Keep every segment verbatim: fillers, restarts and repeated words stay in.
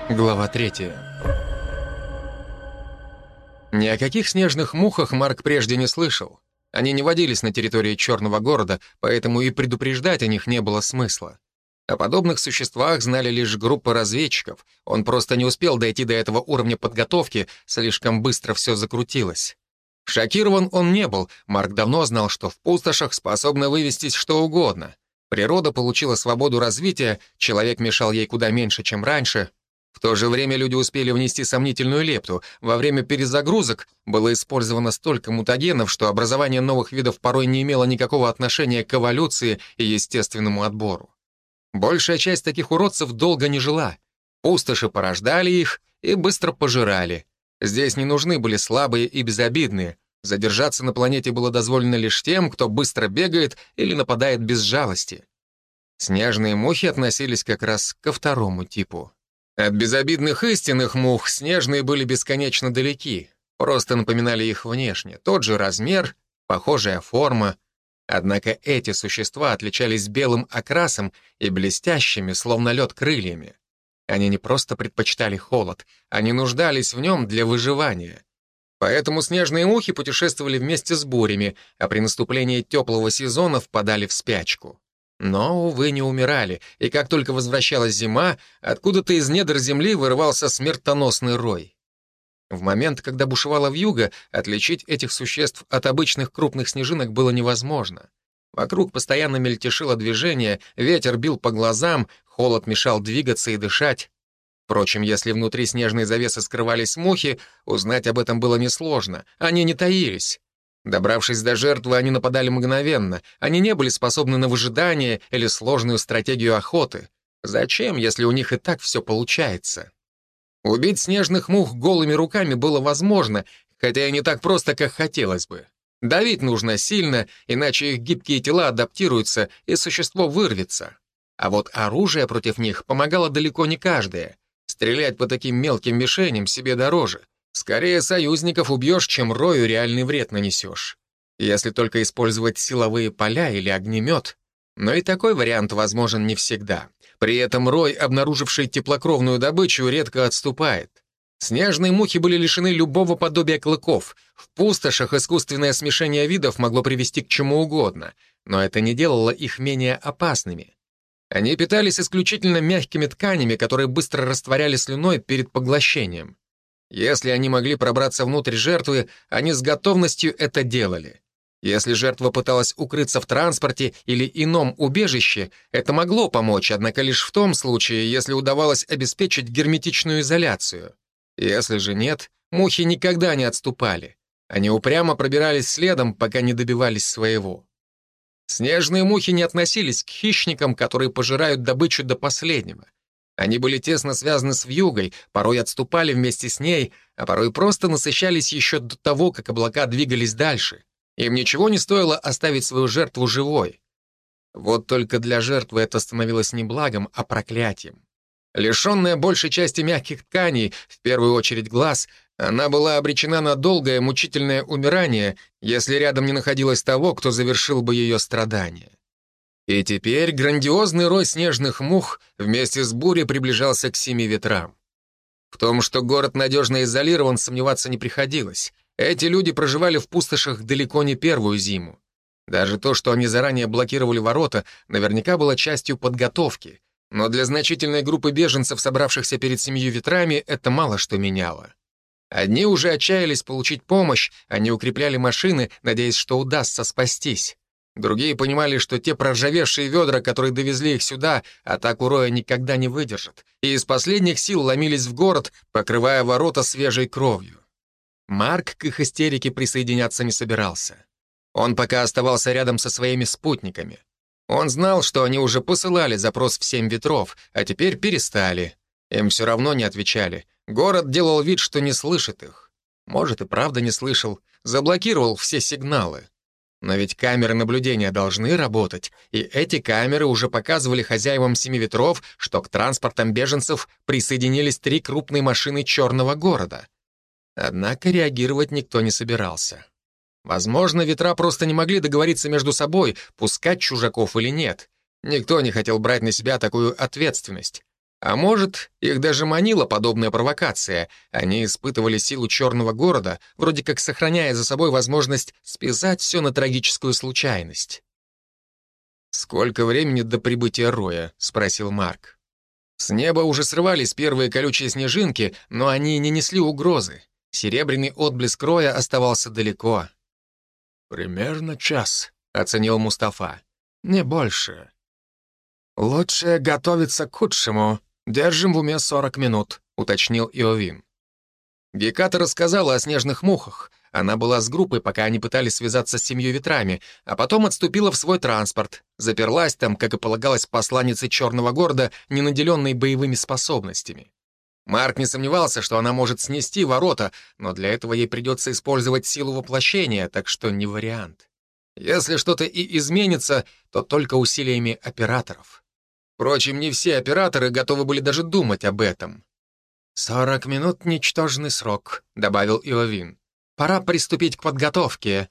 Глава третья. Ни о каких снежных мухах Марк прежде не слышал. Они не водились на территории Черного города, поэтому и предупреждать о них не было смысла. О подобных существах знали лишь группа разведчиков. Он просто не успел дойти до этого уровня подготовки, слишком быстро все закрутилось. Шокирован он не был. Марк давно знал, что в пустошах способно вывестись что угодно. Природа получила свободу развития, человек мешал ей куда меньше, чем раньше. В то же время люди успели внести сомнительную лепту. Во время перезагрузок было использовано столько мутагенов, что образование новых видов порой не имело никакого отношения к эволюции и естественному отбору. Большая часть таких уродцев долго не жила. Пустоши порождали их и быстро пожирали. Здесь не нужны были слабые и безобидные. Задержаться на планете было дозволено лишь тем, кто быстро бегает или нападает без жалости. Снежные мухи относились как раз ко второму типу. От безобидных истинных мух снежные были бесконечно далеки, просто напоминали их внешне. Тот же размер, похожая форма. Однако эти существа отличались белым окрасом и блестящими, словно лед, крыльями. Они не просто предпочитали холод, они нуждались в нем для выживания. Поэтому снежные мухи путешествовали вместе с бурями, а при наступлении теплого сезона впадали в спячку. Но, увы, не умирали, и как только возвращалась зима, откуда-то из недр земли вырывался смертоносный рой. В момент, когда бушевала вьюга, отличить этих существ от обычных крупных снежинок было невозможно. Вокруг постоянно мельтешило движение, ветер бил по глазам, холод мешал двигаться и дышать. Впрочем, если внутри снежной завесы скрывались мухи, узнать об этом было несложно, они не таились. Добравшись до жертвы, они нападали мгновенно. Они не были способны на выжидание или сложную стратегию охоты. Зачем, если у них и так все получается? Убить снежных мух голыми руками было возможно, хотя и не так просто, как хотелось бы. Давить нужно сильно, иначе их гибкие тела адаптируются, и существо вырвется. А вот оружие против них помогало далеко не каждое. Стрелять по таким мелким мишеням себе дороже. Скорее союзников убьешь, чем рою реальный вред нанесешь. Если только использовать силовые поля или огнемет. Но и такой вариант возможен не всегда. При этом рой, обнаруживший теплокровную добычу, редко отступает. Снежные мухи были лишены любого подобия клыков. В пустошах искусственное смешение видов могло привести к чему угодно, но это не делало их менее опасными. Они питались исключительно мягкими тканями, которые быстро растворяли слюной перед поглощением. Если они могли пробраться внутрь жертвы, они с готовностью это делали. Если жертва пыталась укрыться в транспорте или ином убежище, это могло помочь, однако лишь в том случае, если удавалось обеспечить герметичную изоляцию. Если же нет, мухи никогда не отступали. Они упрямо пробирались следом, пока не добивались своего. Снежные мухи не относились к хищникам, которые пожирают добычу до последнего. Они были тесно связаны с вьюгой, порой отступали вместе с ней, а порой просто насыщались еще до того, как облака двигались дальше. Им ничего не стоило оставить свою жертву живой. Вот только для жертвы это становилось не благом, а проклятием. Лишенная большей части мягких тканей, в первую очередь глаз, она была обречена на долгое мучительное умирание, если рядом не находилось того, кто завершил бы ее страдания. И теперь грандиозный рой снежных мух вместе с бурей приближался к семи ветрам. В том, что город надежно изолирован, сомневаться не приходилось. Эти люди проживали в пустошах далеко не первую зиму. Даже то, что они заранее блокировали ворота, наверняка было частью подготовки. Но для значительной группы беженцев, собравшихся перед семью ветрами, это мало что меняло. Одни уже отчаялись получить помощь, они укрепляли машины, надеясь, что удастся спастись. Другие понимали, что те проржавевшие ведра, которые довезли их сюда, атаку роя никогда не выдержат, и из последних сил ломились в город, покрывая ворота свежей кровью. Марк к их истерике присоединяться не собирался. Он пока оставался рядом со своими спутниками. Он знал, что они уже посылали запрос в семь ветров, а теперь перестали. Им все равно не отвечали. Город делал вид, что не слышит их. Может, и правда не слышал, заблокировал все сигналы. Но ведь камеры наблюдения должны работать, и эти камеры уже показывали хозяевам семи ветров, что к транспортам беженцев присоединились три крупные машины Черного города. Однако реагировать никто не собирался. Возможно, ветра просто не могли договориться между собой, пускать чужаков или нет. Никто не хотел брать на себя такую ответственность. А может, их даже манила подобная провокация. Они испытывали силу черного города, вроде как сохраняя за собой возможность списать все на трагическую случайность. «Сколько времени до прибытия Роя?» — спросил Марк. С неба уже срывались первые колючие снежинки, но они не несли угрозы. Серебряный отблеск Роя оставался далеко. «Примерно час», — оценил Мустафа. «Не больше». «Лучше готовиться к худшему. Держим в уме сорок минут», — уточнил Иовин. Геката рассказала о снежных мухах. Она была с группой, пока они пытались связаться с семью ветрами, а потом отступила в свой транспорт. Заперлась там, как и полагалось посланнице Черного города, не наделенной боевыми способностями. Марк не сомневался, что она может снести ворота, но для этого ей придется использовать силу воплощения, так что не вариант. Если что-то и изменится, то только усилиями операторов. Впрочем, не все операторы готовы были даже думать об этом. «Сорок минут — ничтожный срок», — добавил Иовин. «Пора приступить к подготовке».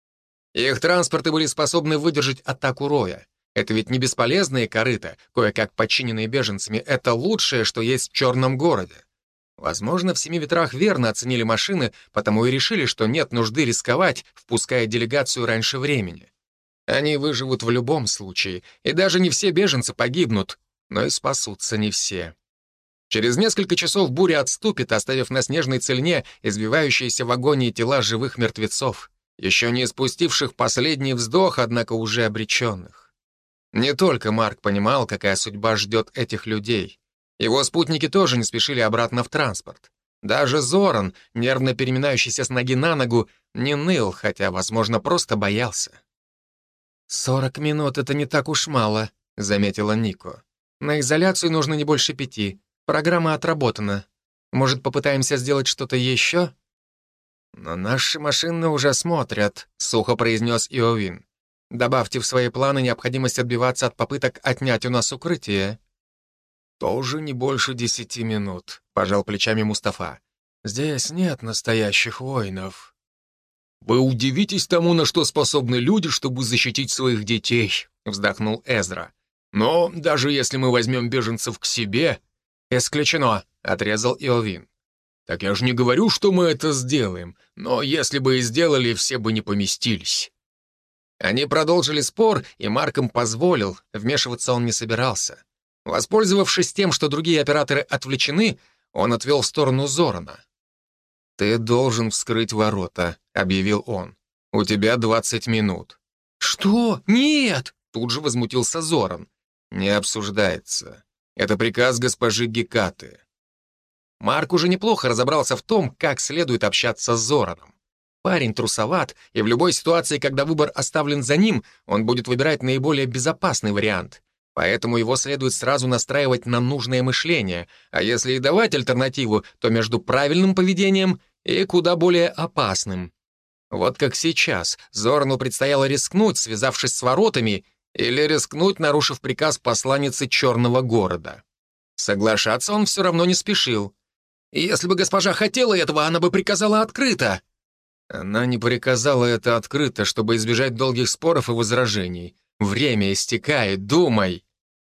Их транспорты были способны выдержать атаку Роя. Это ведь не бесполезные корыта, кое-как подчиненные беженцами. Это лучшее, что есть в Черном городе. Возможно, в Семи ветрах верно оценили машины, потому и решили, что нет нужды рисковать, впуская делегацию раньше времени. Они выживут в любом случае, и даже не все беженцы погибнут, но и спасутся не все. Через несколько часов буря отступит, оставив на снежной цельне избивающиеся в агонии тела живых мертвецов, еще не испустивших последний вздох, однако уже обреченных. Не только Марк понимал, какая судьба ждет этих людей. Его спутники тоже не спешили обратно в транспорт. Даже Зоран, нервно переминающийся с ноги на ногу, не ныл, хотя, возможно, просто боялся. «Сорок минут — это не так уж мало», — заметила Нико. «На изоляцию нужно не больше пяти. Программа отработана. Может, попытаемся сделать что-то еще?» «Но наши машины уже смотрят», — сухо произнес Иовин. «Добавьте в свои планы необходимость отбиваться от попыток отнять у нас укрытие». «Тоже не больше десяти минут», — пожал плечами Мустафа. «Здесь нет настоящих воинов». «Вы удивитесь тому, на что способны люди, чтобы защитить своих детей», — вздохнул Эзра. «Но даже если мы возьмем беженцев к себе...» «Исключено», — отрезал Иовин. «Так я же не говорю, что мы это сделаем, но если бы и сделали, все бы не поместились». Они продолжили спор, и Марк им позволил, вмешиваться он не собирался. Воспользовавшись тем, что другие операторы отвлечены, он отвел в сторону Зорана. «Ты должен вскрыть ворота», — объявил он. «У тебя двадцать минут». «Что? Нет!» — тут же возмутился Зоран. «Не обсуждается. Это приказ госпожи Гекаты». Марк уже неплохо разобрался в том, как следует общаться с Зораном. Парень трусоват, и в любой ситуации, когда выбор оставлен за ним, он будет выбирать наиболее безопасный вариант. Поэтому его следует сразу настраивать на нужное мышление, а если и давать альтернативу, то между правильным поведением и куда более опасным. Вот как сейчас Зорану предстояло рискнуть, связавшись с воротами, или рискнуть, нарушив приказ посланницы Черного города. Соглашаться он все равно не спешил. И если бы госпожа хотела этого, она бы приказала открыто. Она не приказала это открыто, чтобы избежать долгих споров и возражений. Время истекает, думай.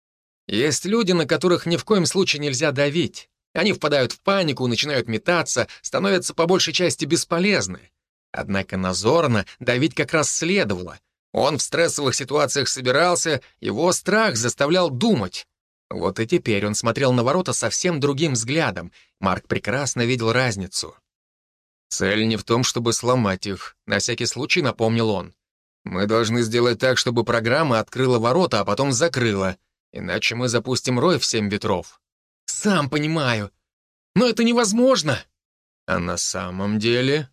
Есть люди, на которых ни в коем случае нельзя давить. Они впадают в панику, начинают метаться, становятся по большей части бесполезны. Однако на Зорана давить как раз следовало. Он в стрессовых ситуациях собирался, его страх заставлял думать. Вот и теперь он смотрел на ворота совсем другим взглядом. Марк прекрасно видел разницу. «Цель не в том, чтобы сломать их», — на всякий случай напомнил он. «Мы должны сделать так, чтобы программа открыла ворота, а потом закрыла. Иначе мы запустим рой в семь ветров». «Сам понимаю. Но это невозможно». «А на самом деле...»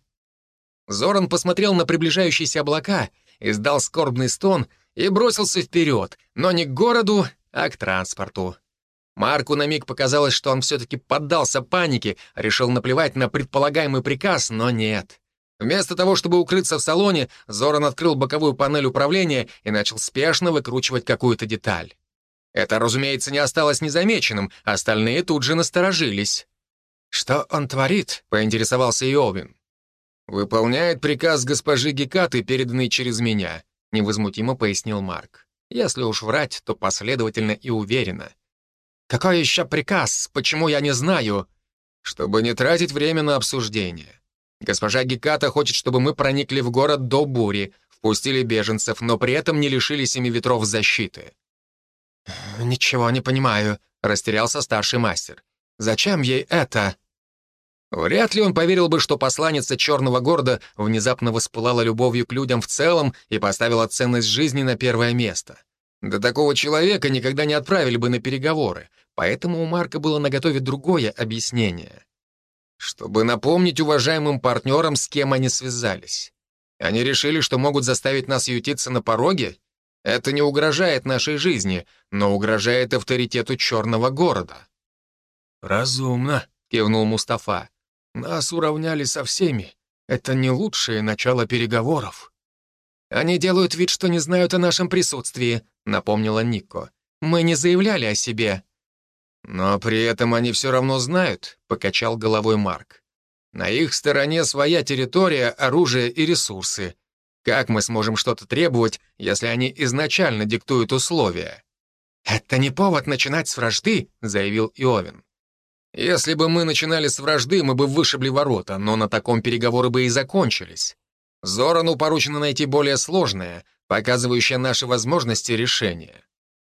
Зоран посмотрел на приближающиеся облака, издал скорбный стон и бросился вперед, но не к городу, а к транспорту. Марку на миг показалось, что он все-таки поддался панике, решил наплевать на предполагаемый приказ, но нет. Вместо того, чтобы укрыться в салоне, Зоран открыл боковую панель управления и начал спешно выкручивать какую-то деталь. Это, разумеется, не осталось незамеченным, остальные тут же насторожились. «Что он творит?» — поинтересовался Иовин. «Выполняет приказ госпожи Гекаты, переданный через меня», — невозмутимо пояснил Марк. «Если уж врать, то последовательно и уверенно. «Какой еще приказ? Почему я не знаю?» «Чтобы не тратить время на обсуждение. Госпожа Геката хочет, чтобы мы проникли в город до бури, впустили беженцев, но при этом не лишили Семи Ветров защиты». «Ничего не понимаю», — растерялся старший мастер. «Зачем ей это?» Вряд ли он поверил бы, что посланница Черного города внезапно воспылала любовью к людям в целом и поставила ценность жизни на первое место. До такого человека никогда не отправили бы на переговоры, поэтому у Марка было наготове другое объяснение. Чтобы напомнить уважаемым партнерам, с кем они связались. Они решили, что могут заставить нас ютиться на пороге? Это не угрожает нашей жизни, но угрожает авторитету Черного города. «Разумно», — кивнул Мустафа. «Нас уравняли со всеми. Это не лучшее начало переговоров». «Они делают вид, что не знают о нашем присутствии», — напомнила Никко. «Мы не заявляли о себе». «Но при этом они все равно знают», — покачал головой Марк. «На их стороне своя территория, оружие и ресурсы. Как мы сможем что-то требовать, если они изначально диктуют условия?» «Это не повод начинать с вражды», — заявил Иовин. «Если бы мы начинали с вражды, мы бы вышибли ворота, но на таком переговоры бы и закончились. Зорану поручено найти более сложное, показывающее наши возможности решения».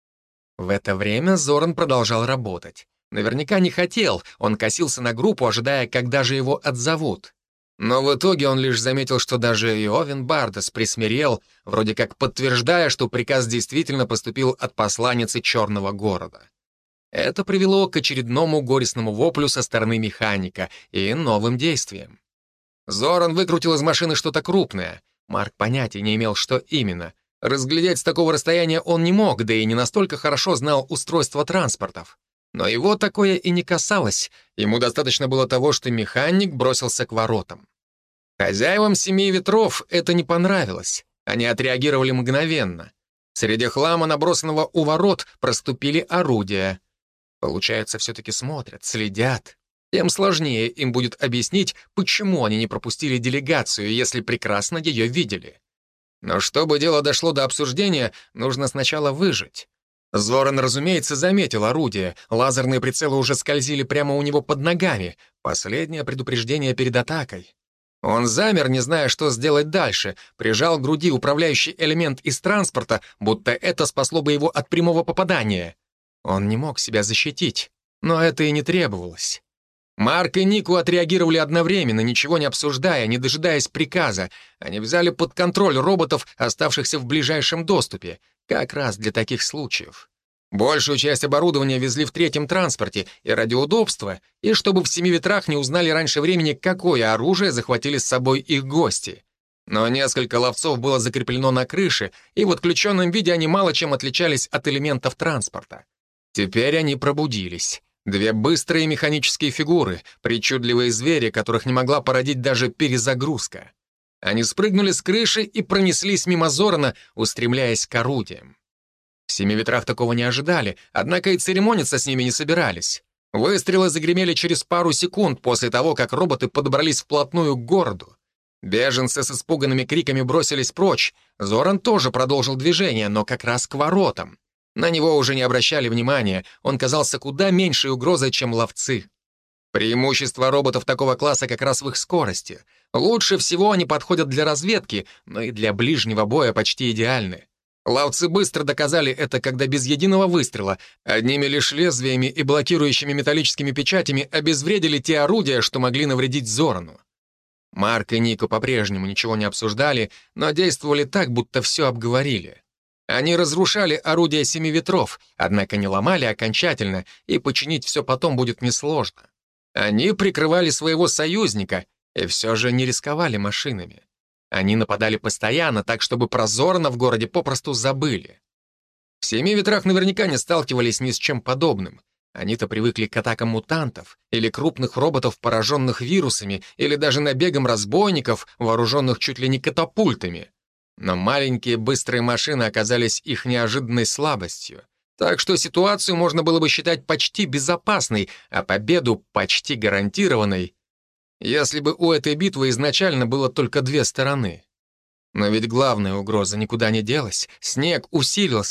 В это время Зоран продолжал работать. Наверняка не хотел, он косился на группу, ожидая, когда же его отзовут. Но в итоге он лишь заметил, что даже Иовин Бардас присмирел, вроде как подтверждая, что приказ действительно поступил от посланницы Черного города. Это привело к очередному горестному воплю со стороны механика и новым действиям. Зоран выкрутил из машины что-то крупное. Марк понятия не имел, что именно. Разглядеть с такого расстояния он не мог, да и не настолько хорошо знал устройство транспортов. Но его такое и не касалось. Ему достаточно было того, что механик бросился к воротам. Хозяевам Семи Ветров это не понравилось. Они отреагировали мгновенно. Среди хлама, набросанного у ворот, проступили орудия. Получается, все-таки смотрят, следят. Тем сложнее им будет объяснить, почему они не пропустили делегацию, если прекрасно ее видели. Но чтобы дело дошло до обсуждения, нужно сначала выжить. Зоран, разумеется, заметил орудие. Лазерные прицелы уже скользили прямо у него под ногами. Последнее предупреждение перед атакой. Он замер, не зная, что сделать дальше, прижал к груди управляющий элемент из транспорта, будто это спасло бы его от прямого попадания. Он не мог себя защитить, но это и не требовалось. Марк и Нику отреагировали одновременно, ничего не обсуждая, не дожидаясь приказа. Они взяли под контроль роботов, оставшихся в ближайшем доступе, как раз для таких случаев. Большую часть оборудования везли в третьем транспорте, и ради удобства, и чтобы в Семи Ветрах не узнали раньше времени, какое оружие захватили с собой их гости. Но несколько ловцов было закреплено на крыше, и в отключенном виде они мало чем отличались от элементов транспорта. Теперь они пробудились. Две быстрые механические фигуры, причудливые звери, которых не могла породить даже перезагрузка. Они спрыгнули с крыши и пронеслись мимо Зорана, устремляясь к орудиям. В Семи Ветрах такого не ожидали, однако и церемониться с ними не собирались. Выстрелы загремели через пару секунд после того, как роботы подобрались вплотную к городу. Беженцы с испуганными криками бросились прочь. Зоран тоже продолжил движение, но как раз к воротам. На него уже не обращали внимания, он казался куда меньшей угрозой, чем ловцы. Преимущество роботов такого класса как раз в их скорости. Лучше всего они подходят для разведки, но и для ближнего боя почти идеальны. Ловцы быстро доказали это, когда без единого выстрела, одними лишь лезвиями и блокирующими металлическими печатями обезвредили те орудия, что могли навредить Зорану. Марк и Нико по-прежнему ничего не обсуждали, но действовали так, будто все обговорили. Они разрушали орудия Семи Ветров, однако не ломали окончательно, и починить все потом будет несложно. Они прикрывали своего союзника и все же не рисковали машинами. Они нападали постоянно, так чтобы про Зорана в городе попросту забыли. В Семи Ветрах наверняка не сталкивались ни с чем подобным. Они-то привыкли к атакам мутантов или крупных роботов, пораженных вирусами, или даже набегам разбойников, вооруженных чуть ли не катапультами. Но маленькие быстрые машины оказались их неожиданной слабостью. Так что ситуацию можно было бы считать почти безопасной, а победу почти гарантированной, если бы у этой битвы изначально было только две стороны. Но ведь главная угроза никуда не делась. Снег усилился.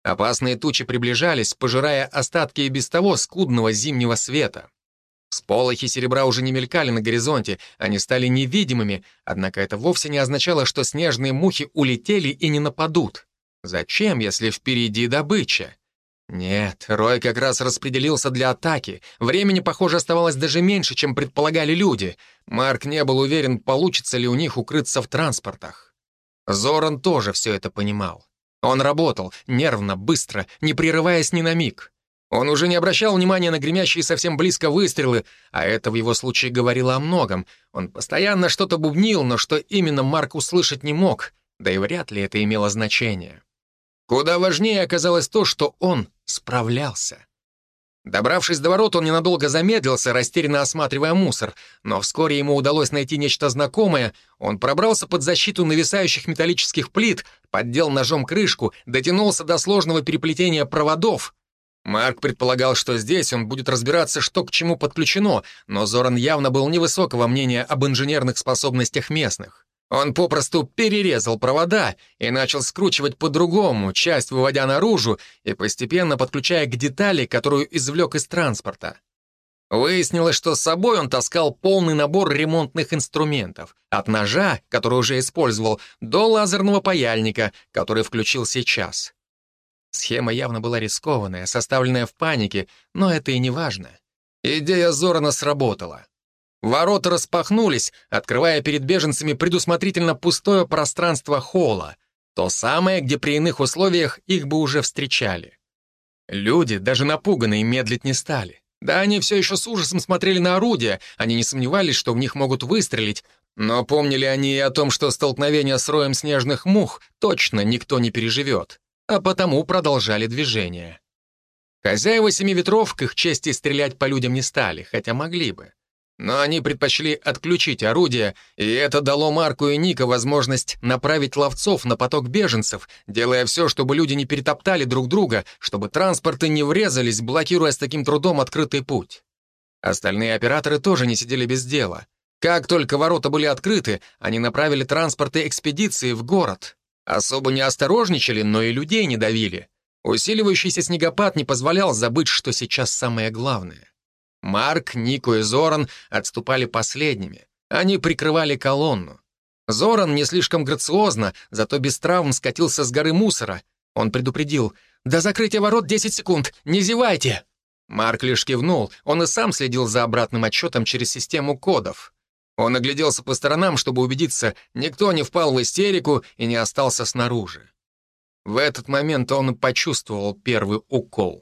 Опасные тучи приближались, пожирая остатки и без того скудного зимнего света. Всполохи серебра уже не мелькали на горизонте, они стали невидимыми, однако это вовсе не означало, что снежные мухи улетели и не нападут. Зачем, если впереди добыча? Нет, рой как раз распределился для атаки. Времени, похоже, оставалось даже меньше, чем предполагали люди. Марк не был уверен, получится ли у них укрыться в транспортах. Зоран тоже все это понимал. Он работал, нервно, быстро, не прерываясь ни на миг. Он уже не обращал внимания на гремящие совсем близко выстрелы, а это в его случае говорило о многом. Он постоянно что-то бубнил, но что именно Марк услышать не мог, да и вряд ли это имело значение. Куда важнее оказалось то, что он справлялся. Добравшись до ворот, он ненадолго замедлился, растерянно осматривая мусор, но вскоре ему удалось найти нечто знакомое. Он пробрался под защиту нависающих металлических плит, поддел ножом крышку, дотянулся до сложного переплетения проводов. Марк предполагал, что здесь он будет разбираться, что к чему подключено, но Зоран явно был невысокого мнения об инженерных способностях местных. Он попросту перерезал провода и начал скручивать по-другому, часть выводя наружу и постепенно подключая к детали, которую извлек из транспорта. Выяснилось, что с собой он таскал полный набор ремонтных инструментов, от ножа, который уже использовал, до лазерного паяльника, который включил сейчас. Схема явно была рискованная, составленная в панике, но это и не важно. Идея Зорана сработала. Ворота распахнулись, открывая перед беженцами предусмотрительно пустое пространство холла, то самое, где при иных условиях их бы уже встречали. Люди, даже напуганные, медлить не стали. Да, они все еще с ужасом смотрели на орудия, они не сомневались, что в них могут выстрелить, но помнили они и о том, что столкновение с роем снежных мух точно никто не переживет, а потому продолжали движение. Хозяева Семи Ветров к их чести стрелять по людям не стали, хотя могли бы. Но они предпочли отключить орудия, и это дало Марку и Ника возможность направить ловцов на поток беженцев, делая все, чтобы люди не перетоптали друг друга, чтобы транспорты не врезались, блокируя с таким трудом открытый путь. Остальные операторы тоже не сидели без дела. Как только ворота были открыты, они направили транспорты экспедиции в город. Особо не осторожничали, но и людей не давили. Усиливающийся снегопад не позволял забыть, что сейчас самое главное. Марк, Нико и Зоран отступали последними. Они прикрывали колонну. Зоран не слишком грациозно, зато без травм скатился с горы мусора. Он предупредил: «До закрытия ворот десять секунд, не зевайте!» Марк лишь кивнул, он и сам следил за обратным отсчетом через систему кодов. Он огляделся по сторонам, чтобы убедиться, никто не впал в истерику и не остался снаружи. В этот момент он почувствовал первый укол.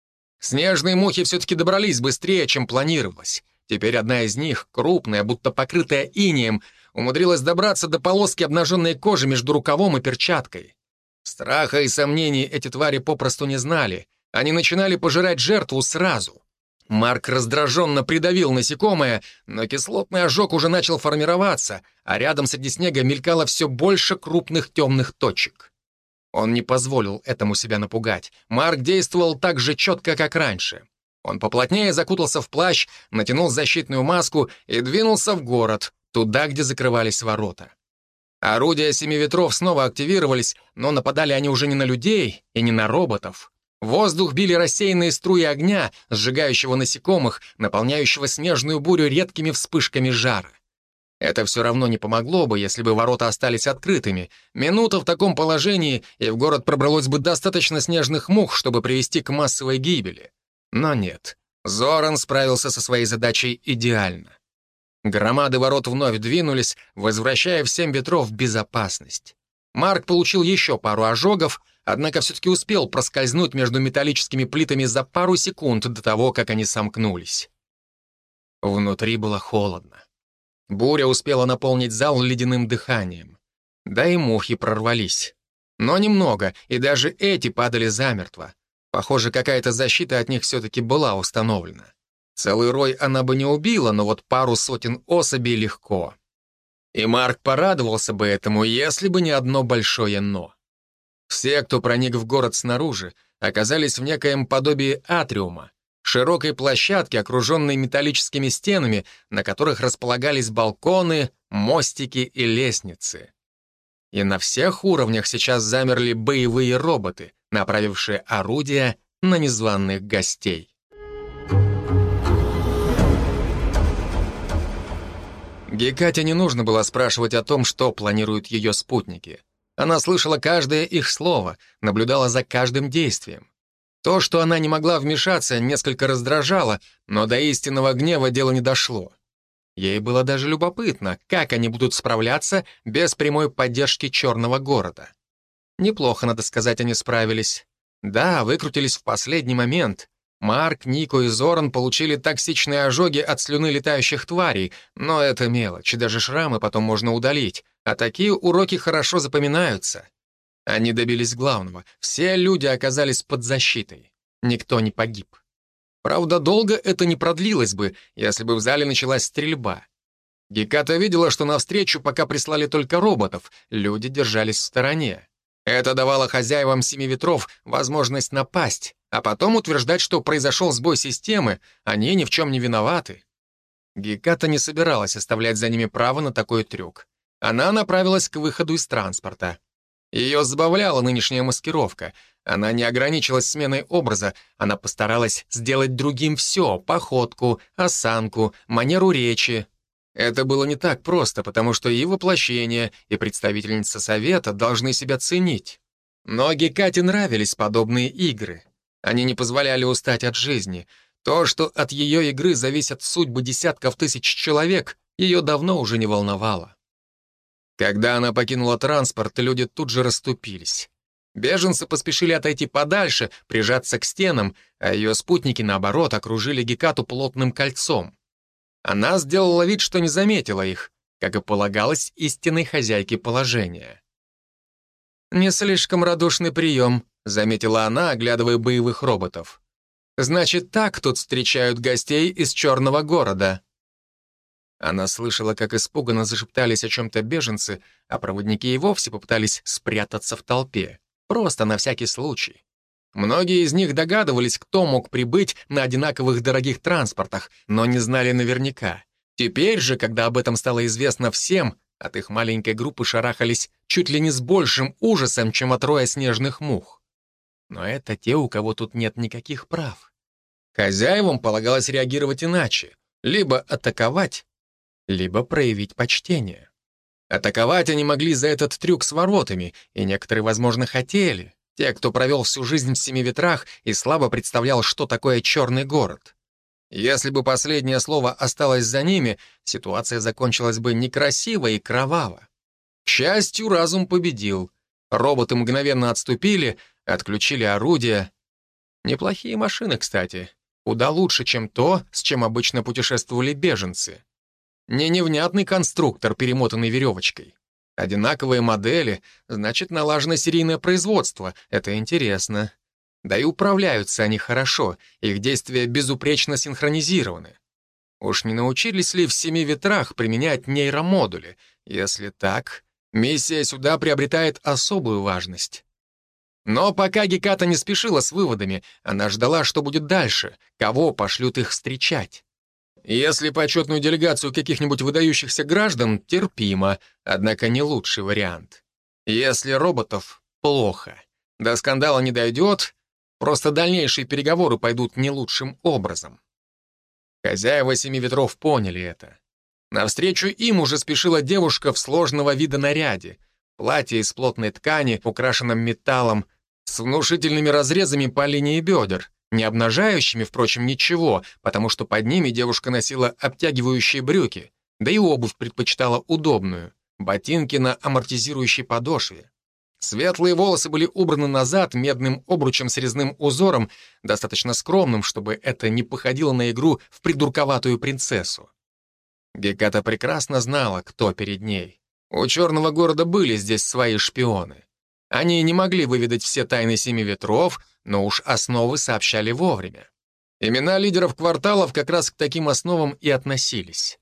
Снежные мухи все-таки добрались быстрее, чем планировалось. Теперь одна из них, крупная, будто покрытая инеем, умудрилась добраться до полоски обнаженной кожи между рукавом и перчаткой. Страха и сомнений эти твари попросту не знали. Они начинали пожирать жертву сразу. Марк раздраженно придавил насекомое, но кислотный ожог уже начал формироваться, а рядом среди снега мелькало все больше крупных темных точек. Он не позволил этому себя напугать. Марк действовал так же четко, как раньше. Он поплотнее закутался в плащ, натянул защитную маску и двинулся в город, туда, где закрывались ворота. Орудия Семи Ветров снова активировались, но нападали они уже не на людей и не на роботов. В воздух били рассеянные струи огня, сжигающего насекомых, наполняющего снежную бурю редкими вспышками жара. Это все равно не помогло бы, если бы ворота остались открытыми. Минута в таком положении, и в город пробралось бы достаточно снежных мух, чтобы привести к массовой гибели. Но нет, Зоран справился со своей задачей идеально. Громады ворот вновь двинулись, возвращая в Семь Ветров безопасность. Марк получил еще пару ожогов, однако все-таки успел проскользнуть между металлическими плитами за пару секунд до того, как они сомкнулись. Внутри было холодно. Буря успела наполнить зал ледяным дыханием. Да и мухи прорвались. Но немного, и даже эти падали замертво. Похоже, какая-то защита от них все-таки была установлена. Целый рой она бы не убила, но вот пару сотен особей легко. И Марк порадовался бы этому, если бы не одно большое «но». Все, кто проник в город снаружи, оказались в некоем подобии атриума, широкой площадке, окруженной металлическими стенами, на которых располагались балконы, мостики и лестницы. И на всех уровнях сейчас замерли боевые роботы, направившие орудия на незваных гостей. Гекате не нужно было спрашивать о том, что планируют ее спутники. Она слышала каждое их слово, наблюдала за каждым действием. То, что она не могла вмешаться, несколько раздражало, но до истинного гнева дело не дошло. Ей было даже любопытно, как они будут справляться без прямой поддержки Черного города. Неплохо, надо сказать, они справились. Да, выкрутились в последний момент. Марк, Нико и Зоран получили токсичные ожоги от слюны летающих тварей, но это мелочь, и даже шрамы потом можно удалить, а такие уроки хорошо запоминаются. Они добились главного. Все люди оказались под защитой. Никто не погиб. Правда, долго это не продлилось бы, если бы в зале началась стрельба. Геката видела, что навстречу пока прислали только роботов, люди держались в стороне. Это давало хозяевам Семи Ветров возможность напасть, а потом утверждать, что произошел сбой системы, они ни в чем не виноваты. Геката не собиралась оставлять за ними право на такой трюк. Она направилась к выходу из транспорта. Ее забавляла нынешняя маскировка. Она не ограничилась сменой образа, она постаралась сделать другим все — походку, осанку, манеру речи. Это было не так просто, потому что и воплощение, и представительница совета должны себя ценить. Но Гекате нравились подобные игры. Они не позволяли устать от жизни. То, что от ее игры зависят судьбы десятков тысяч человек, ее давно уже не волновало. Когда она покинула транспорт, люди тут же расступились. Беженцы поспешили отойти подальше, прижаться к стенам, а ее спутники, наоборот, окружили Гекату плотным кольцом. Она сделала вид, что не заметила их, как и полагалось истинной хозяйке положения. «Не слишком радушный прием», — заметила она, оглядывая боевых роботов. «Значит, так тут встречают гостей из Черного города». Она слышала, как испуганно зашептались о чем-то беженцы, а проводники и вовсе попытались спрятаться в толпе. Просто на всякий случай. Многие из них догадывались, кто мог прибыть на одинаковых дорогих транспортах, но не знали наверняка. Теперь же, когда об этом стало известно всем, от их маленькой группы шарахались чуть ли не с большим ужасом, чем от роя снежных мух. Но это те, у кого тут нет никаких прав. Хозяевам полагалось реагировать иначе. Либо атаковать, либо проявить почтение. Атаковать они могли за этот трюк с воротами, и некоторые, возможно, хотели. Те, кто провел всю жизнь в Семи Ветрах и слабо представлял, что такое Черный город. Если бы последнее слово осталось за ними, ситуация закончилась бы некрасиво и кроваво. К счастью, разум победил. Роботы мгновенно отступили, отключили орудия. Неплохие машины, кстати. Куда лучше, чем то, с чем обычно путешествовали беженцы. Не невнятный конструктор, перемотанный веревочкой. Одинаковые модели, значит, налажено серийное производство. Это интересно. Да и управляются они хорошо, их действия безупречно синхронизированы. Уж не научились ли в Семи Ветрах применять нейромодули? Если так, миссия сюда приобретает особую важность. Но пока Геката не спешила с выводами, она ждала, что будет дальше, кого пошлют их встречать. Если почетную делегацию каких-нибудь выдающихся граждан, терпимо, однако не лучший вариант. Если роботов — плохо. До скандала не дойдет, просто дальнейшие переговоры пойдут не лучшим образом. Хозяева Семи Ветров поняли это. Навстречу им уже спешила девушка в сложного вида наряде. Платье из плотной ткани, украшенном металлом, с внушительными разрезами по линии бедер, не обнажающими, впрочем, ничего, потому что под ними девушка носила обтягивающие брюки, да и обувь предпочитала удобную, ботинки на амортизирующей подошве. Светлые волосы были убраны назад медным обручем с резным узором, достаточно скромным, чтобы это не походило на игру в придурковатую принцессу. Геката прекрасно знала, кто перед ней. У Черного города были здесь свои шпионы. Они не могли выведать все тайны Семи Ветров, но уж основы сообщали вовремя. Имена лидеров кварталов как раз к таким основам и относились.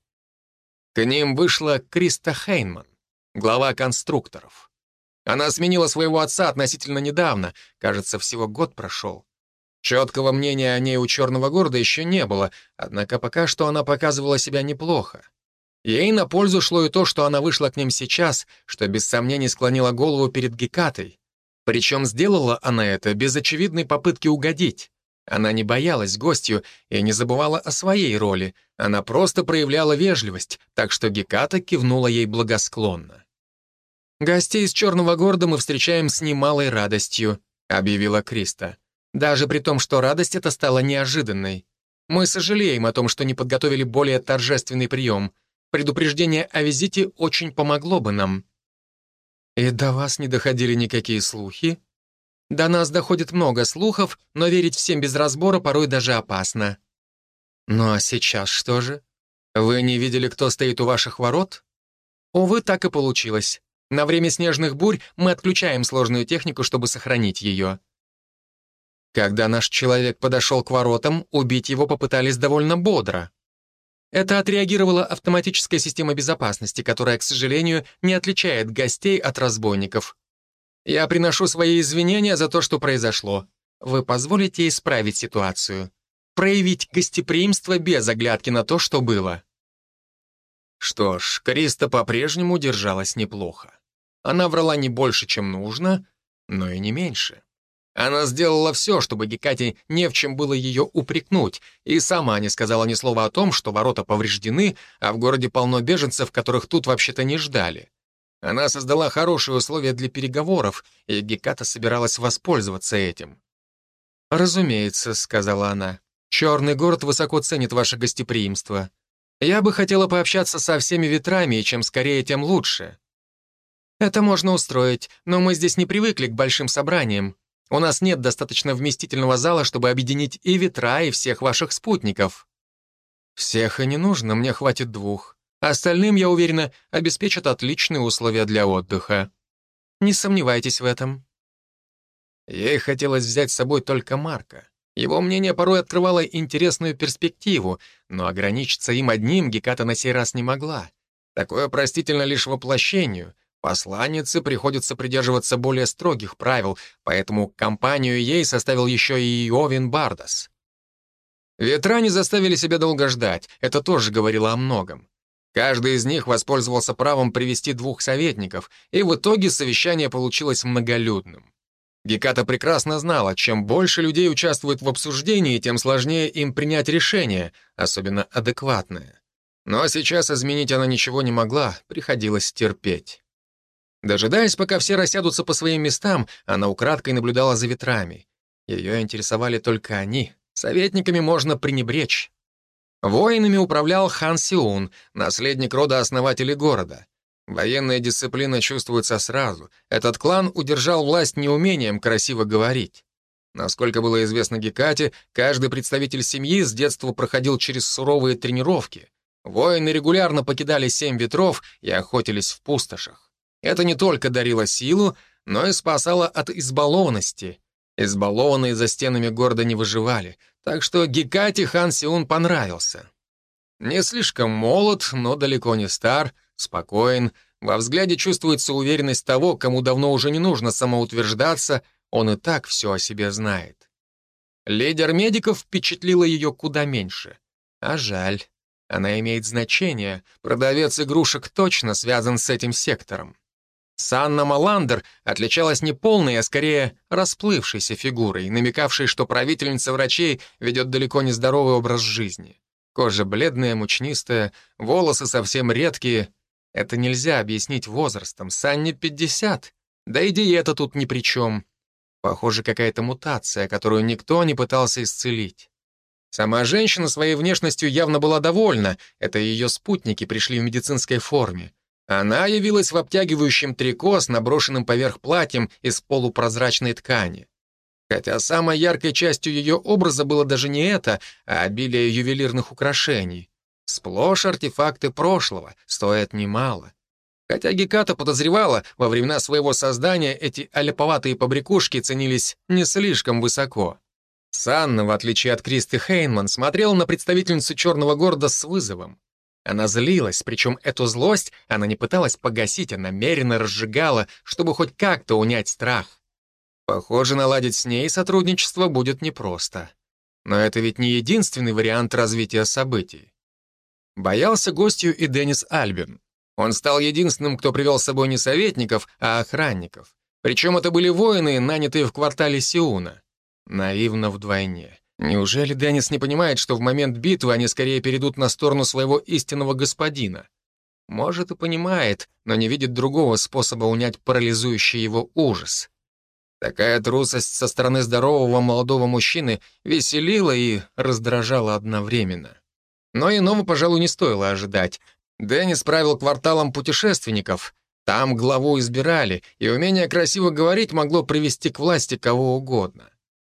К ним вышла Криста Хейнман, глава конструкторов. Она сменила своего отца относительно недавно, кажется, всего год прошел. Четкого мнения о ней у Черного города еще не было, однако пока что она показывала себя неплохо. Ей на пользу шло и то, что она вышла к ним сейчас, что без сомнений склонила голову перед Гекатой. Причем сделала она это без очевидной попытки угодить. Она не боялась гостью и не забывала о своей роли. Она просто проявляла вежливость, так что Геката кивнула ей благосклонно. «Гостей из Черного города мы встречаем с немалой радостью», — объявила Криста. «Даже при том, что радость эта стала неожиданной. Мы сожалеем о том, что не подготовили более торжественный прием. Предупреждение о визите очень помогло бы нам». «И до вас не доходили никакие слухи?» «До нас доходит много слухов, но верить всем без разбора порой даже опасно». «Ну а сейчас что же? Вы не видели, кто стоит у ваших ворот?» «Увы, так и получилось. На время снежных бурь мы отключаем сложную технику, чтобы сохранить ее». Когда наш человек подошел к воротам, убить его попытались довольно бодро. Это отреагировала автоматическая система безопасности, которая, к сожалению, не отличает гостей от разбойников. Я приношу свои извинения за то, что произошло. Вы позволите исправить ситуацию? Проявить гостеприимство без оглядки на то, что было?» Что ж, Криста по-прежнему держалась неплохо. Она врала не больше, чем нужно, но и не меньше. Она сделала все, чтобы Гекате не в чем было ее упрекнуть, и сама не сказала ни слова о том, что ворота повреждены, а в городе полно беженцев, которых тут вообще-то не ждали. Она создала хорошие условия для переговоров, и Геката собиралась воспользоваться этим. «Разумеется», — сказала она, — «Черный город высоко ценит ваше гостеприимство. Я бы хотела пообщаться со всеми ветрами, и чем скорее, тем лучше». «Это можно устроить, но мы здесь не привыкли к большим собраниям. У нас нет достаточно вместительного зала, чтобы объединить и ветра, и всех ваших спутников». «Всех и не нужно, мне хватит двух. Остальным, я уверена, обеспечат отличные условия для отдыха. Не сомневайтесь в этом». Ей хотелось взять с собой только Марка. Его мнение порой открывало интересную перспективу, но ограничиться им одним Геката на сей раз не могла. Такое простительно лишь воплощению. Посланнице приходится придерживаться более строгих правил, поэтому компанию ей составил еще и Овен Бардас. Ветра не заставили себя долго ждать, это тоже говорило о многом. Каждый из них воспользовался правом привести двух советников, и в итоге совещание получилось многолюдным. Геката прекрасно знала, чем больше людей участвует в обсуждении, тем сложнее им принять решение, особенно адекватное. Но сейчас изменить она ничего не могла, приходилось терпеть. Дожидаясь, пока все рассядутся по своим местам, она украдкой наблюдала за ветрами. Ее интересовали только они. Советниками можно пренебречь. Воинами управлял Хан Сиун, наследник рода основателей города. Военная дисциплина чувствуется сразу. Этот клан удержал власть неумением красиво говорить. Насколько было известно Гекате, каждый представитель семьи с детства проходил через суровые тренировки. Воины регулярно покидали семь ветров и охотились в пустошах. Это не только дарило силу, но и спасало от избалованности. Избалованные за стенами города не выживали, так что Гекате Хан Сиун понравился. Не слишком молод, но далеко не стар, спокоен, во взгляде чувствуется уверенность того, кому давно уже не нужно самоутверждаться, он и так все о себе знает. Лидер медиков впечатлила ее куда меньше. А жаль, она имеет значение, продавец игрушек точно связан с этим сектором. Санна Маландер отличалась не полной, а скорее расплывшейся фигурой, намекавшей, что правительница врачей ведет далеко не здоровый образ жизни. Кожа бледная, мучнистая, волосы совсем редкие. Это нельзя объяснить возрастом. Санне пятьдесят. Да и диета тут ни при чем. Похоже, какая-то мутация, которую никто не пытался исцелить. Сама женщина своей внешностью явно была довольна. Это ее спутники пришли в медицинской форме. Она явилась в обтягивающем трико с наброшенным поверх платьем из полупрозрачной ткани. Хотя самой яркой частью ее образа было даже не это, а обилие ювелирных украшений. Сплошь артефакты прошлого, стоят немало. Хотя Геката подозревала, во времена своего создания эти аляповатые побрякушки ценились не слишком высоко. Санна, в отличие от Кристи Хейнман, смотрела на представительницу Черного города с вызовом. Она злилась, причем эту злость она не пыталась погасить, а намеренно разжигала, чтобы хоть как-то унять страх. Похоже, наладить с ней сотрудничество будет непросто. Но это ведь не единственный вариант развития событий. Боялся гостью и Деннис Альбин. Он стал единственным, кто привел с собой не советников, а охранников. Причем это были воины, нанятые в квартале Сиуна. Наивно вдвойне. Неужели Деннис не понимает, что в момент битвы они скорее перейдут на сторону своего истинного господина? Может, и понимает, но не видит другого способа унять парализующий его ужас. Такая трусость со стороны здорового молодого мужчины веселила и раздражала одновременно. Но иного, пожалуй, не стоило ожидать. Деннис правил кварталом путешественников. Там главу избирали, и умение красиво говорить могло привести к власти кого угодно.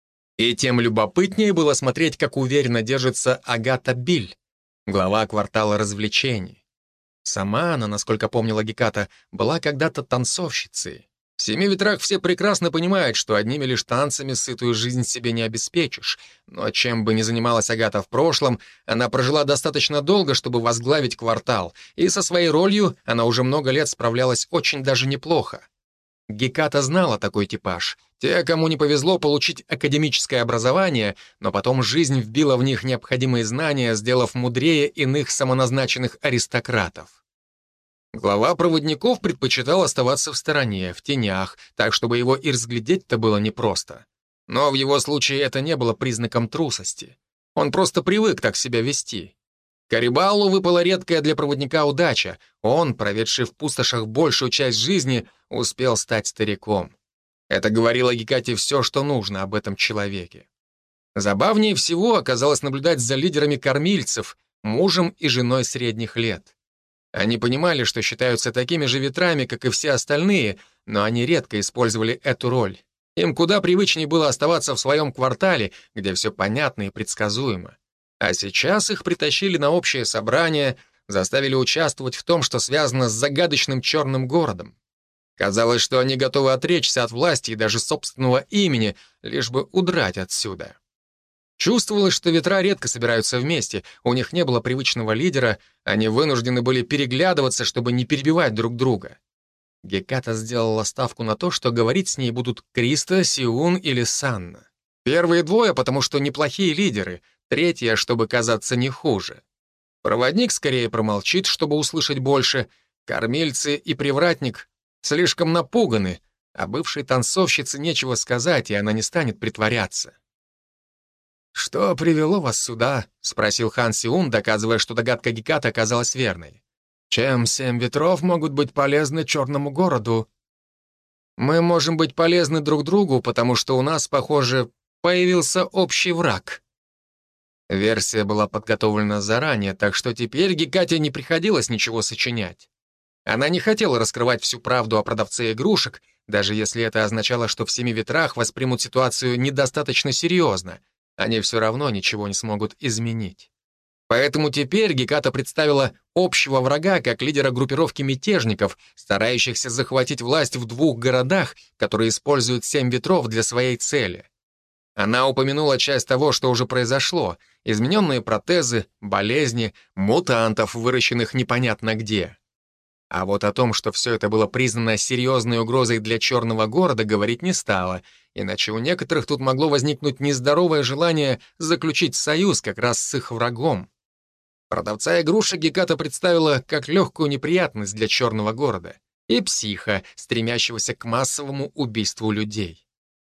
И тем любопытнее было смотреть, как уверенно держится Агата Биль, глава квартала развлечений. Сама она, насколько помнила Геката, была когда-то танцовщицей. В Семи ветрах все прекрасно понимают, что одними лишь танцами сытую жизнь себе не обеспечишь. Но чем бы ни занималась Агата в прошлом, она прожила достаточно долго, чтобы возглавить квартал, и со своей ролью она уже много лет справлялась очень даже неплохо. Геката знала такой типаж. Те, кому не повезло получить академическое образование, но потом жизнь вбила в них необходимые знания, сделав мудрее иных самоназначенных аристократов. Глава проводников предпочитал оставаться в стороне, в тенях, так, чтобы его и разглядеть-то было непросто. Но в его случае это не было признаком трусости. Он просто привык так себя вести. Карибалу выпала редкая для проводника удача. Он, проведший в пустошах большую часть жизни, успел стать стариком. Это говорило Гекате все, что нужно об этом человеке. Забавнее всего оказалось наблюдать за лидерами кормильцев, мужем и женой средних лет. Они понимали, что считаются такими же ветрами, как и все остальные, но они редко использовали эту роль. Им куда привычнее было оставаться в своем квартале, где все понятно и предсказуемо. А сейчас их притащили на общее собрание, заставили участвовать в том, что связано с загадочным черным городом. Казалось, что они готовы отречься от власти и даже собственного имени, лишь бы удрать отсюда. Чувствовалось, что ветра редко собираются вместе, у них не было привычного лидера, они вынуждены были переглядываться, чтобы не перебивать друг друга. Геката сделала ставку на то, что говорить с ней будут Криста, Сиун или Санна. Первые двое, потому что неплохие лидеры, третья, чтобы казаться не хуже. Проводник скорее промолчит, чтобы услышать больше, кормильцы и привратник слишком напуганы, а бывшей танцовщице нечего сказать, и она не станет притворяться. «Что привело вас сюда?» — спросил хан Сиун, доказывая, что догадка Геката оказалась верной. «Чем семь ветров могут быть полезны черному городу?» «Мы можем быть полезны друг другу, потому что у нас, похоже, появился общий враг». Версия была подготовлена заранее, так что теперь Гекате не приходилось ничего сочинять. Она не хотела раскрывать всю правду о продавце игрушек, даже если это означало, что в Семи ветрах воспримут ситуацию недостаточно серьезно. Они все равно ничего не смогут изменить. Поэтому теперь Геката представила общего врага как лидера группировки мятежников, старающихся захватить власть в двух городах, которые используют Семь ветров для своей цели. Она упомянула часть того, что уже произошло: измененные протезы, болезни, мутантов, выращенных непонятно где. А вот о том, что все это было признано серьезной угрозой для черного города, говорить не стала, иначе у некоторых тут могло возникнуть нездоровое желание заключить союз как раз с их врагом. Продавца игрушек Геката представила как легкую неприятность для черного города и психа, стремящегося к массовому убийству людей.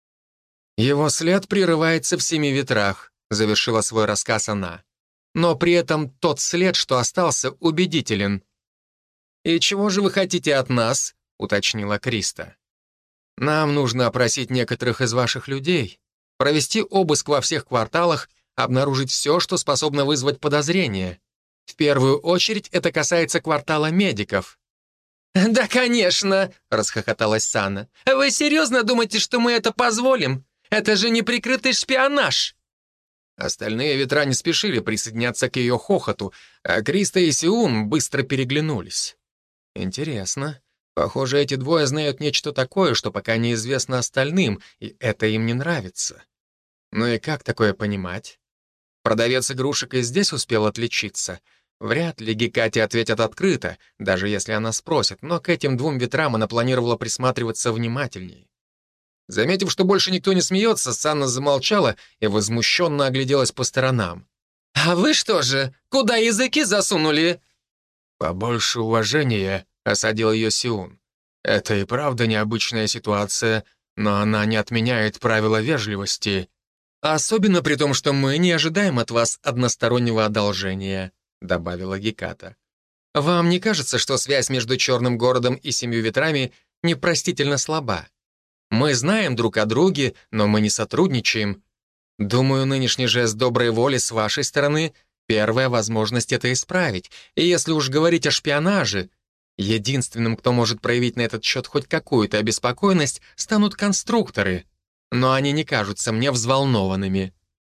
«Его след прерывается в Семи ветрах», — завершила свой рассказ она. «Но при этом тот след, что остался, убедителен». «И чего же вы хотите от нас?» — уточнила Криста. «Нам нужно опросить некоторых из ваших людей, провести обыск во всех кварталах, обнаружить все, что способно вызвать подозрения. В первую очередь это касается квартала медиков». «Да, конечно!» — расхохоталась Санна. «Вы серьезно думаете, что мы это позволим? Это же неприкрытый шпионаж!» Остальные ветра не спешили присоединяться к ее хохоту, а Криста и Сиун быстро переглянулись. Интересно. Похоже, эти двое знают нечто такое, что пока неизвестно остальным, и это им не нравится. Ну и как такое понимать? Продавец игрушек и здесь успел отличиться. Вряд ли Гекате ответят открыто, даже если она спросит, но к этим двум ветрам она планировала присматриваться внимательней. Заметив, что больше никто не смеется, Санна замолчала и возмущенно огляделась по сторонам. «А вы что же, куда языки засунули?» «Побольше уважения», — осадил ее Сиун. Это и правда необычная ситуация, но она не отменяет правила вежливости. Особенно при том, что мы не ожидаем от вас одностороннего одолжения», — добавила Геката. «Вам не кажется, что связь между Черным городом и Семью ветрами непростительно слаба? Мы знаем друг о друге, но мы не сотрудничаем. Думаю, нынешний жест доброй воли с вашей стороны — первая возможность это исправить. И если уж говорить о шпионаже, единственным, кто может проявить на этот счет хоть какую-то обеспокоенность, станут конструкторы. Но они не кажутся мне взволнованными».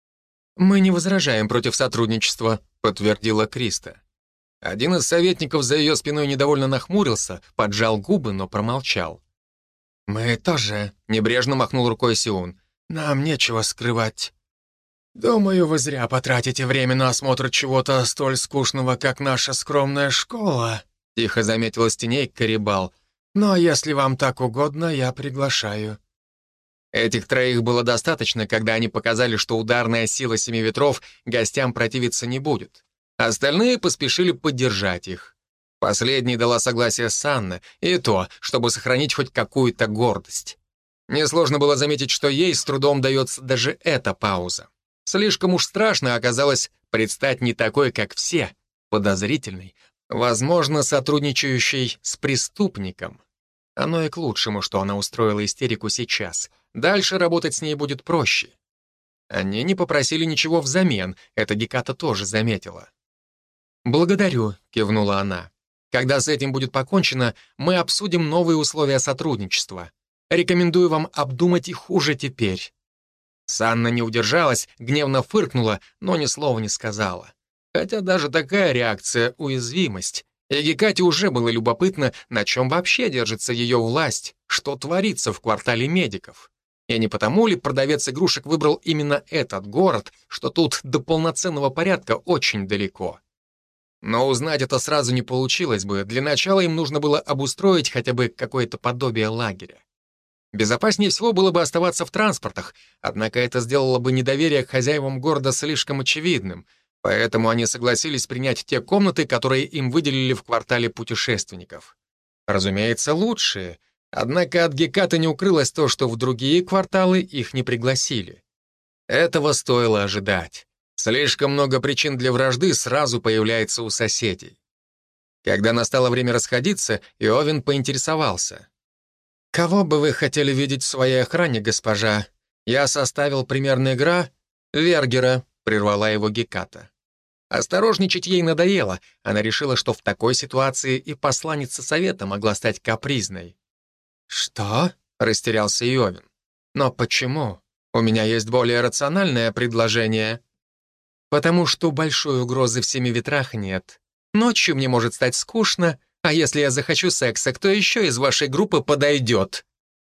«Мы не возражаем против сотрудничества», — подтвердила Криста. Один из советников за ее спиной недовольно нахмурился, поджал губы, но промолчал. «Мы тоже», — небрежно махнул рукой Сиун. «Нам нечего скрывать». «Думаю, вы зря потратите время на осмотр чего-то столь скучного, как наша скромная школа», — тихо заметила с теней Карибал. «Но если вам так угодно, я приглашаю». Этих троих было достаточно, когда они показали, что ударная сила Семи ветров гостям противиться не будет. Остальные поспешили поддержать их. Последней дала согласие Санна, и то, чтобы сохранить хоть какую-то гордость. Несложно было заметить, что ей с трудом дается даже эта пауза. Слишком уж страшно оказалось предстать не такой, как все, подозрительной, возможно, сотрудничающей с преступником. Оно и к лучшему, что она устроила истерику сейчас. Дальше работать с ней будет проще. Они не попросили ничего взамен, это Геката тоже заметила. «Благодарю», — кивнула она. «Когда с этим будет покончено, мы обсудим новые условия сотрудничества. Рекомендую вам обдумать их уже теперь». Санна не удержалась, гневно фыркнула, но ни слова не сказала. Хотя даже такая реакция — уязвимость. И Гекате уже было любопытно, на чем вообще держится ее власть, что творится в квартале медиков. И не потому ли продавец игрушек выбрал именно этот город, что тут до полноценного порядка очень далеко. Но узнать это сразу не получилось бы. Для начала им нужно было обустроить хотя бы какое-то подобие лагеря. Безопаснее всего было бы оставаться в транспортах, однако это сделало бы недоверие к хозяевам города слишком очевидным, поэтому они согласились принять те комнаты, которые им выделили в квартале путешественников. Разумеется, лучшие, однако от Гекаты не укрылось то, что в другие кварталы их не пригласили. Этого стоило ожидать. Слишком много причин для вражды сразу появляется у соседей. Когда настало время расходиться, Иовин поинтересовался. «Кого бы вы хотели видеть в своей охране, госпожа? Я составил примерный гра...» «Вергера», — прервала его Геката. Осторожничать ей надоело. Она решила, что в такой ситуации и посланница совета могла стать капризной. «Что?» — растерялся Иовин. «Но почему? У меня есть более рациональное предложение». «Потому что большой угрозы в Семи ветрах нет. Ночью мне может стать скучно, а если я захочу секса, кто еще из вашей группы подойдет?»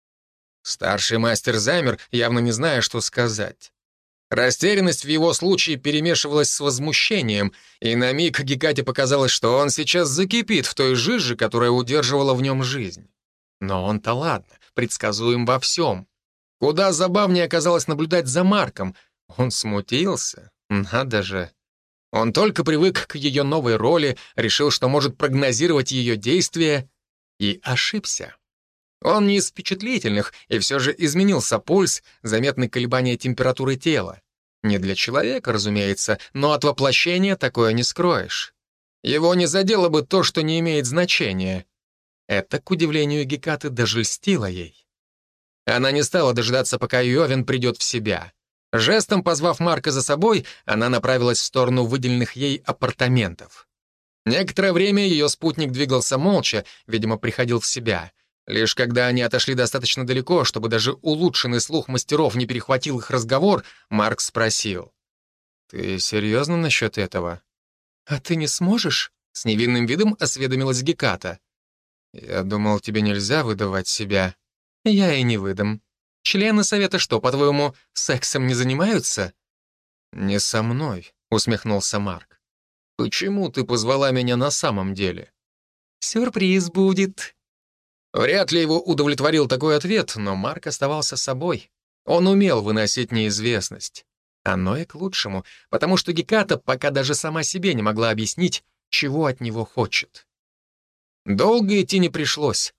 Старший мастер замер, явно не зная, что сказать. Растерянность в его случае перемешивалась с возмущением, и на миг Гекате показалось, что он сейчас закипит в той жиже, которая удерживала в нем жизнь. Но он-то ладно, предсказуем во всем. Куда забавнее оказалось наблюдать за Марком. Он смутился. Надо же. Он только привык к ее новой роли, решил, что может прогнозировать ее действия, и ошибся. Он не из впечатлительных, и все же изменился пульс, заметны колебания температуры тела. Не для человека, разумеется, но от воплощения такое не скроешь. Его не задело бы то, что не имеет значения. Это, к удивлению Гекаты, даже льстило ей. Она не стала дожидаться, пока Иовин придет в себя. Жестом позвав Марка за собой, она направилась в сторону выделенных ей апартаментов. Некоторое время ее спутник двигался молча, видимо, приходил в себя. Лишь когда они отошли достаточно далеко, чтобы даже улучшенный слух мастеров не перехватил их разговор, Марк спросил. «Ты серьезно насчет этого?» «А ты не сможешь?» — с невинным видом осведомилась Геката. «Я думал, тебе нельзя выдавать себя». «Я и не выдам. Члены совета что, по-твоему, сексом не занимаются?» «Не со мной», — усмехнулся Марк. «Почему ты позвала меня на самом деле?» «Сюрприз будет». Вряд ли его удовлетворил такой ответ, но Марк оставался собой. Он умел выносить неизвестность. Оно и к лучшему, потому что Геката пока даже сама себе не могла объяснить, чего от него хочет. Долго идти не пришлось.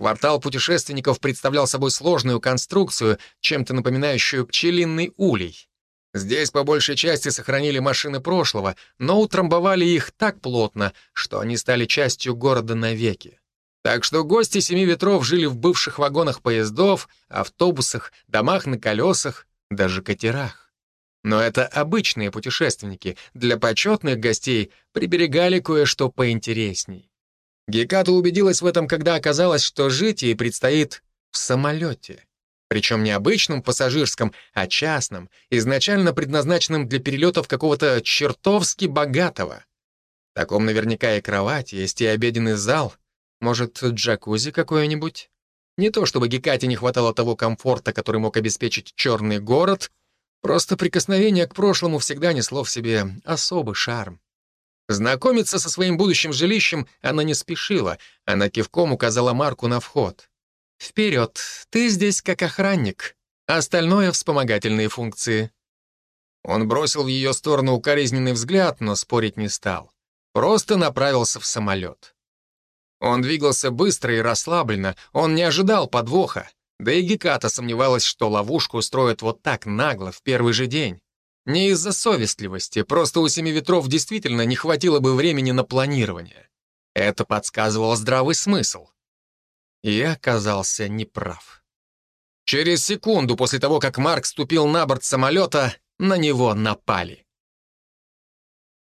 Квартал путешественников представлял собой сложную конструкцию, чем-то напоминающую пчелиный улей. Здесь по большей части сохранили машины прошлого, но утрамбовали их так плотно, что они стали частью города навеки. Так что гости Семи Ветров жили в бывших вагонах поездов, автобусах, домах на колесах, даже катерах. Но это обычные путешественники. Для почетных гостей приберегали кое-что поинтересней. Геката убедилась в этом, когда оказалось, что жить ей предстоит в самолете. Причем не обычном пассажирском, а частном, изначально предназначенном для перелетов какого-то чертовски богатого. В таком наверняка и кровать есть, и обеденный зал. Может, джакузи какое-нибудь? Не то чтобы Гекате не хватало того комфорта, который мог обеспечить черный город, просто прикосновение к прошлому всегда несло в себе особый шарм. Знакомиться со своим будущим жилищем она не спешила, она кивком указала Марку на вход. «Вперед, ты здесь как охранник, а остальное — вспомогательные функции». Он бросил в ее сторону укоризненный взгляд, но спорить не стал. Просто направился в самолет. Он двигался быстро и расслабленно, он не ожидал подвоха. Да и Геката сомневалась, что ловушку устроят вот так нагло в первый же день. Не из-за совестливости, просто у Семи Ветров действительно не хватило бы времени на планирование. Это подсказывал здравый смысл. И оказался неправ. Через секунду после того, как Марк ступил на борт самолета, на него напали.